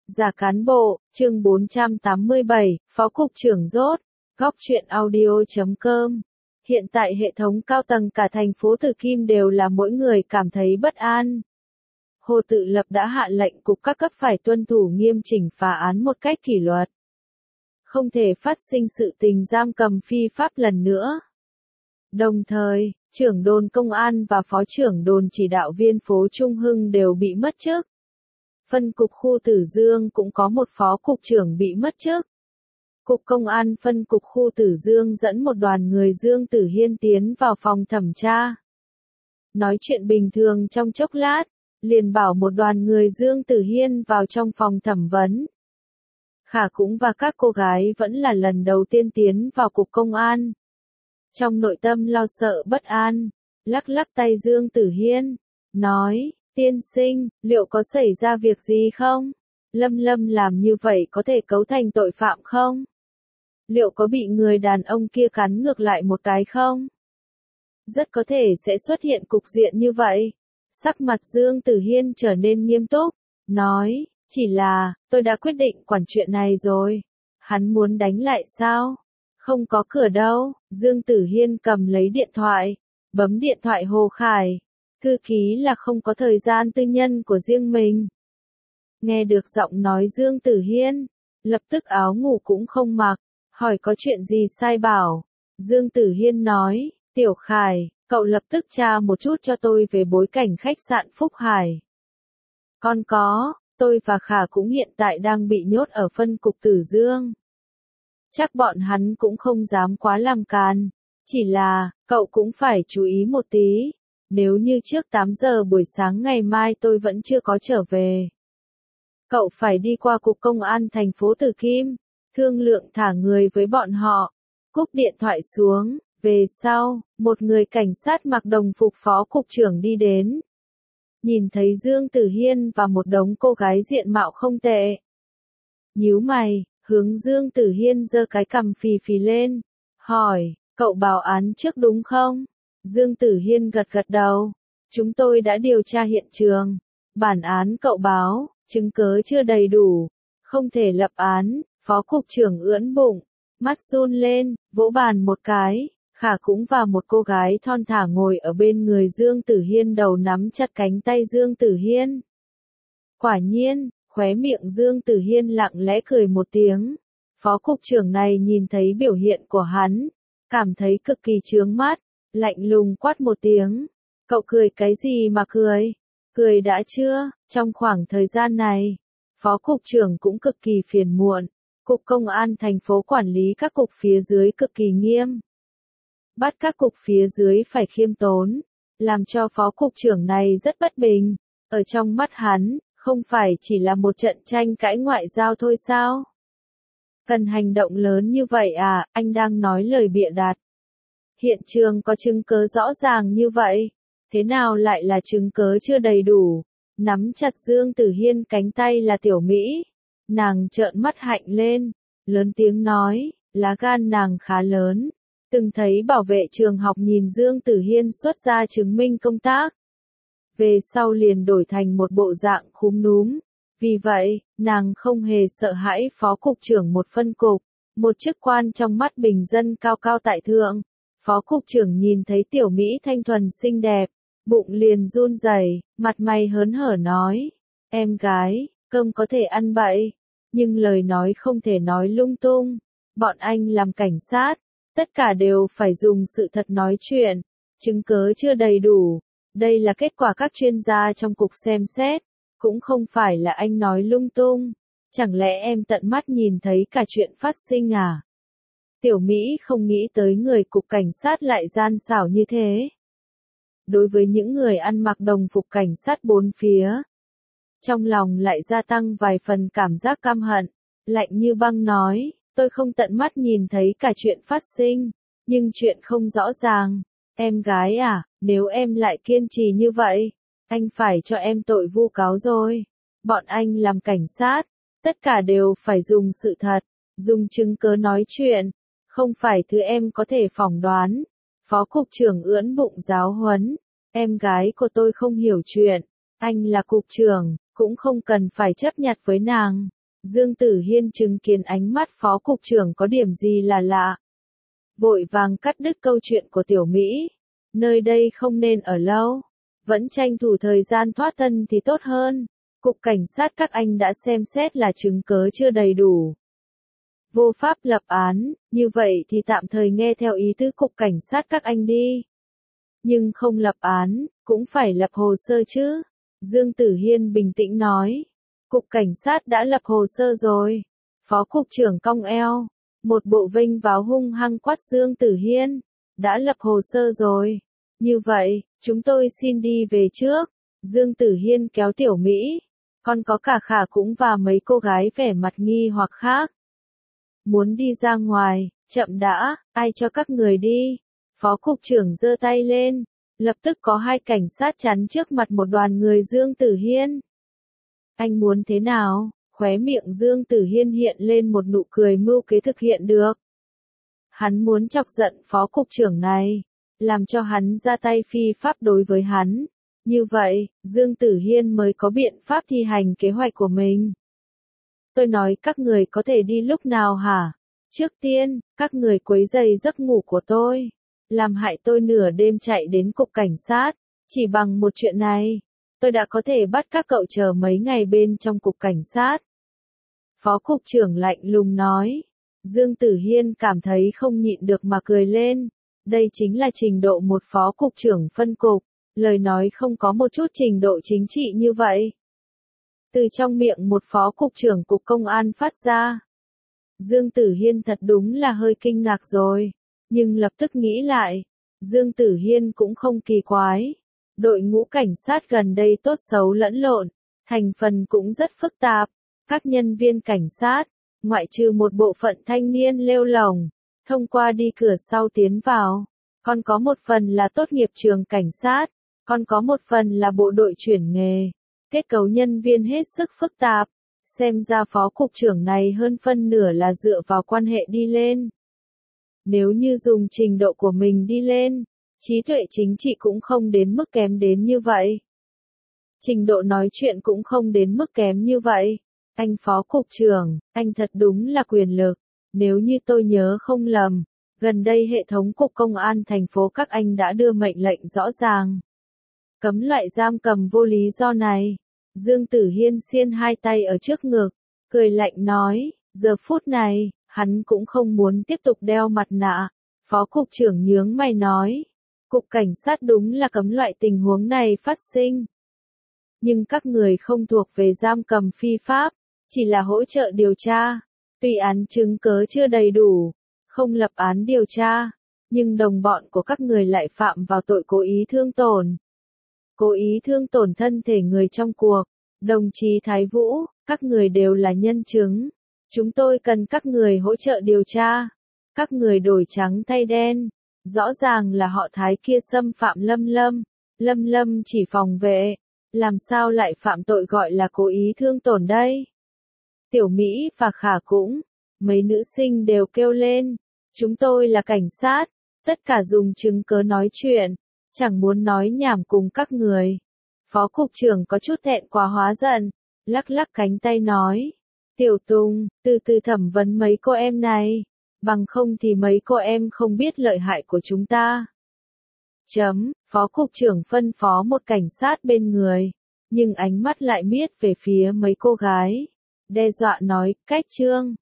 Giả cán bộ, chương 487, Phó Cục trưởng rốt, góc truyện audio.com. Hiện tại hệ thống cao tầng cả thành phố Từ Kim đều là mỗi người cảm thấy bất an. Hồ Tự Lập đã hạ lệnh cục các cấp phải tuân thủ nghiêm chỉnh phá án một cách kỷ luật. Không thể phát sinh sự tình giam cầm phi pháp lần nữa. Đồng thời, trưởng đồn công an và phó trưởng đồn chỉ đạo viên phố Trung Hưng đều bị mất chức. Phân cục khu Tử Dương cũng có một phó cục trưởng bị mất chức. Cục Công an phân cục khu Tử Dương dẫn một đoàn người Dương Tử Hiên tiến vào phòng thẩm tra. Nói chuyện bình thường trong chốc lát, liền bảo một đoàn người Dương Tử Hiên vào trong phòng thẩm vấn. Khả cũng và các cô gái vẫn là lần đầu tiên tiến vào cục công an. Trong nội tâm lo sợ bất an, lắc lắc tay Dương Tử Hiên, nói, tiên sinh, liệu có xảy ra việc gì không? Lâm Lâm làm như vậy có thể cấu thành tội phạm không? Liệu có bị người đàn ông kia cắn ngược lại một cái không? Rất có thể sẽ xuất hiện cục diện như vậy. Sắc mặt Dương Tử Hiên trở nên nghiêm túc, nói, chỉ là, tôi đã quyết định quản chuyện này rồi. Hắn muốn đánh lại sao? Không có cửa đâu. Dương Tử Hiên cầm lấy điện thoại, bấm điện thoại Hồ Khải. Thư ký là không có thời gian tư nhân của riêng mình. Nghe được giọng nói Dương Tử Hiên, lập tức áo ngủ cũng không mặc, hỏi có chuyện gì sai bảo. Dương Tử Hiên nói, Tiểu Khải, cậu lập tức tra một chút cho tôi về bối cảnh khách sạn Phúc Hải. Còn có, tôi và Khả cũng hiện tại đang bị nhốt ở phân cục Tử Dương. Chắc bọn hắn cũng không dám quá làm càn. Chỉ là, cậu cũng phải chú ý một tí. Nếu như trước 8 giờ buổi sáng ngày mai tôi vẫn chưa có trở về. Cậu phải đi qua cục công an thành phố Từ Kim, thương lượng thả người với bọn họ. Cúp điện thoại xuống, về sau, một người cảnh sát mặc đồng phục phó cục trưởng đi đến. Nhìn thấy Dương Tử Hiên và một đống cô gái diện mạo không tệ. Nhíu mày, hướng Dương Tử Hiên giơ cái cằm phì phì lên, hỏi, cậu báo án trước đúng không? Dương Tử Hiên gật gật đầu. Chúng tôi đã điều tra hiện trường. Bản án cậu báo, chứng cớ chưa đầy đủ. Không thể lập án. Phó cục trưởng ưỡn bụng, mắt run lên, vỗ bàn một cái. Khả cũng và một cô gái thon thả ngồi ở bên người Dương Tử Hiên, đầu nắm chặt cánh tay Dương Tử Hiên. Quả nhiên, khóe miệng Dương Tử Hiên lặng lẽ cười một tiếng. Phó cục trưởng này nhìn thấy biểu hiện của hắn, cảm thấy cực kỳ chướng mắt, lạnh lùng quát một tiếng. Cậu cười cái gì mà cười? Cười đã chưa? Trong khoảng thời gian này, phó cục trưởng cũng cực kỳ phiền muộn. Cục công an thành phố quản lý các cục phía dưới cực kỳ nghiêm. Bắt các cục phía dưới phải khiêm tốn, làm cho phó cục trưởng này rất bất bình. Ở trong mắt hắn, không phải chỉ là một trận tranh cãi ngoại giao thôi sao? Cần hành động lớn như vậy à? Anh đang nói lời bịa đặt. Hiện trường có chứng cớ rõ ràng như vậy, thế nào lại là chứng cớ chưa đầy đủ? Nắm chặt Dương Tử Hiên cánh tay là Tiểu Mỹ. Nàng trợn mắt hạnh lên, lớn tiếng nói, lá gan nàng khá lớn. Từng thấy bảo vệ trường học nhìn Dương Tử Hiên xuất ra chứng minh công tác. Về sau liền đổi thành một bộ dạng khúm núm. Vì vậy, nàng không hề sợ hãi phó cục trưởng một phân cục, một chức quan trong mắt bình dân cao cao tại thượng. Phó cục trưởng nhìn thấy Tiểu Mỹ thanh thuần xinh đẹp, bụng liền run rẩy, mặt mày hớn hở nói, em gái, cơm có thể ăn bậy, nhưng lời nói không thể nói lung tung. Bọn anh làm cảnh sát, tất cả đều phải dùng sự thật nói chuyện, chứng cớ chưa đầy đủ. Đây là kết quả các chuyên gia trong cục xem xét, cũng không phải là anh nói lung tung. Chẳng lẽ em tận mắt nhìn thấy cả chuyện phát sinh à? Tiểu Mỹ không nghĩ tới người cục cảnh sát lại gian xảo như thế. Đối với những người ăn mặc đồng phục cảnh sát bốn phía, trong lòng lại gia tăng vài phần cảm giác căm hận, lạnh như băng nói, tôi không tận mắt nhìn thấy cả chuyện phát sinh, nhưng chuyện không rõ ràng. Em gái à, nếu em lại kiên trì như vậy, anh phải cho em tội vu cáo rồi. Bọn anh làm cảnh sát, tất cả đều phải dùng sự thật, dùng chứng cớ nói chuyện, không phải thứ em có thể phỏng đoán. Phó cục trưởng ưỡn bụng giáo huấn, em gái của tôi không hiểu chuyện, anh là cục trưởng, cũng không cần phải chấp nhặt với nàng. Dương Tử Hiên chứng kiến ánh mắt phó cục trưởng có điểm gì là lạ. Vội vàng cắt đứt câu chuyện của Tiểu Mỹ. Nơi đây không nên ở lâu. Vẫn tranh thủ thời gian thoát thân thì tốt hơn. Cục cảnh sát các anh đã xem xét là chứng cớ chưa đầy đủ. Vô pháp lập án, như vậy thì tạm thời nghe theo ý tứ cục cảnh sát các anh đi. Nhưng không lập án, cũng phải lập hồ sơ chứ. Dương Tử Hiên bình tĩnh nói. Cục cảnh sát đã lập hồ sơ rồi. Phó cục trưởng cong eo. Một bộ vênh váo hung hăng quát Dương Tử Hiên. Đã lập hồ sơ rồi. Như vậy, chúng tôi xin đi về trước. Dương Tử Hiên kéo Tiểu Mỹ. Còn có cả Khả cũng và mấy cô gái vẻ mặt nghi hoặc khác. Muốn đi ra ngoài, chậm đã, ai cho các người đi. Phó cục trưởng giơ tay lên. Lập tức có hai cảnh sát chắn trước mặt một đoàn người Dương Tử Hiên. Anh muốn thế nào? Khóe miệng Dương Tử Hiên hiện lên một nụ cười mưu kế thực hiện được. Hắn muốn chọc giận phó cục trưởng này, làm cho hắn ra tay phi pháp đối với hắn. Như vậy, Dương Tử Hiên mới có biện pháp thi hành kế hoạch của mình. Tôi nói các người có thể đi lúc nào hả? Trước tiên, các người quấy rầy giấc ngủ của tôi. Làm hại tôi nửa đêm chạy đến cục cảnh sát. Chỉ bằng một chuyện này, tôi đã có thể bắt các cậu chờ mấy ngày bên trong cục cảnh sát. Phó cục trưởng lạnh lùng nói. Dương Tử Hiên cảm thấy không nhịn được mà cười lên. Đây chính là trình độ một phó cục trưởng phân cục. Lời nói không có một chút trình độ chính trị như vậy. Từ trong miệng một phó cục trưởng cục công an phát ra. Dương Tử Hiên thật đúng là hơi kinh ngạc rồi. Nhưng lập tức nghĩ lại. Dương Tử Hiên cũng không kỳ quái. Đội ngũ cảnh sát gần đây tốt xấu lẫn lộn. Thành phần cũng rất phức tạp. Các nhân viên cảnh sát, ngoại trừ một bộ phận thanh niên lêu lổng, thông qua đi cửa sau tiến vào. Còn có một phần là tốt nghiệp trường cảnh sát. Còn có một phần là bộ đội chuyển nghề. Kết cấu nhân viên hết sức phức tạp. Xem ra phó cục trưởng này hơn phân nửa là dựa vào quan hệ đi lên. Nếu như dùng trình độ của mình đi lên, trí tuệ chính trị cũng không đến mức kém đến như vậy. Trình độ nói chuyện cũng không đến mức kém như vậy. Anh phó cục trưởng, anh thật đúng là quyền lực. Nếu như tôi nhớ không lầm, gần đây hệ thống cục công an thành phố các anh đã đưa mệnh lệnh rõ ràng. Cấm loại giam cầm vô lý do này. Dương Tử Hiên xiên hai tay ở trước ngực, cười lạnh nói, giờ phút này, hắn cũng không muốn tiếp tục đeo mặt nạ. Phó cục trưởng nhướng mày nói, cục cảnh sát đúng là cấm loại tình huống này phát sinh. Nhưng các người không thuộc về giam cầm phi pháp, chỉ là hỗ trợ điều tra. Tuy án chứng cớ chưa đầy đủ, không lập án điều tra, nhưng đồng bọn của các người lại phạm vào tội cố ý thương tổn. Cố ý thương tổn thân thể người trong cuộc. Đồng chí Thái Vũ, các người đều là nhân chứng. Chúng tôi cần các người hỗ trợ điều tra. Các người đổi trắng thay đen. Rõ ràng là họ Thái kia xâm phạm Lâm Lâm. Lâm Lâm chỉ phòng vệ. Làm sao lại phạm tội gọi là cố ý thương tổn đây? Tiểu Mỹ và Khả cũng. Mấy nữ sinh đều kêu lên. Chúng tôi là cảnh sát. Tất cả dùng chứng cớ nói chuyện. Chẳng muốn nói nhảm cùng các người. Phó cục trưởng có chút thẹn quá hóa giận. Lắc lắc cánh tay nói. Tiểu Tùng, từ từ thẩm vấn mấy cô em này. Bằng không thì mấy cô em không biết lợi hại của chúng ta. Phó cục trưởng phân phó một cảnh sát bên người. Nhưng ánh mắt lại miết về phía mấy cô gái. Đe dọa nói, cách trương.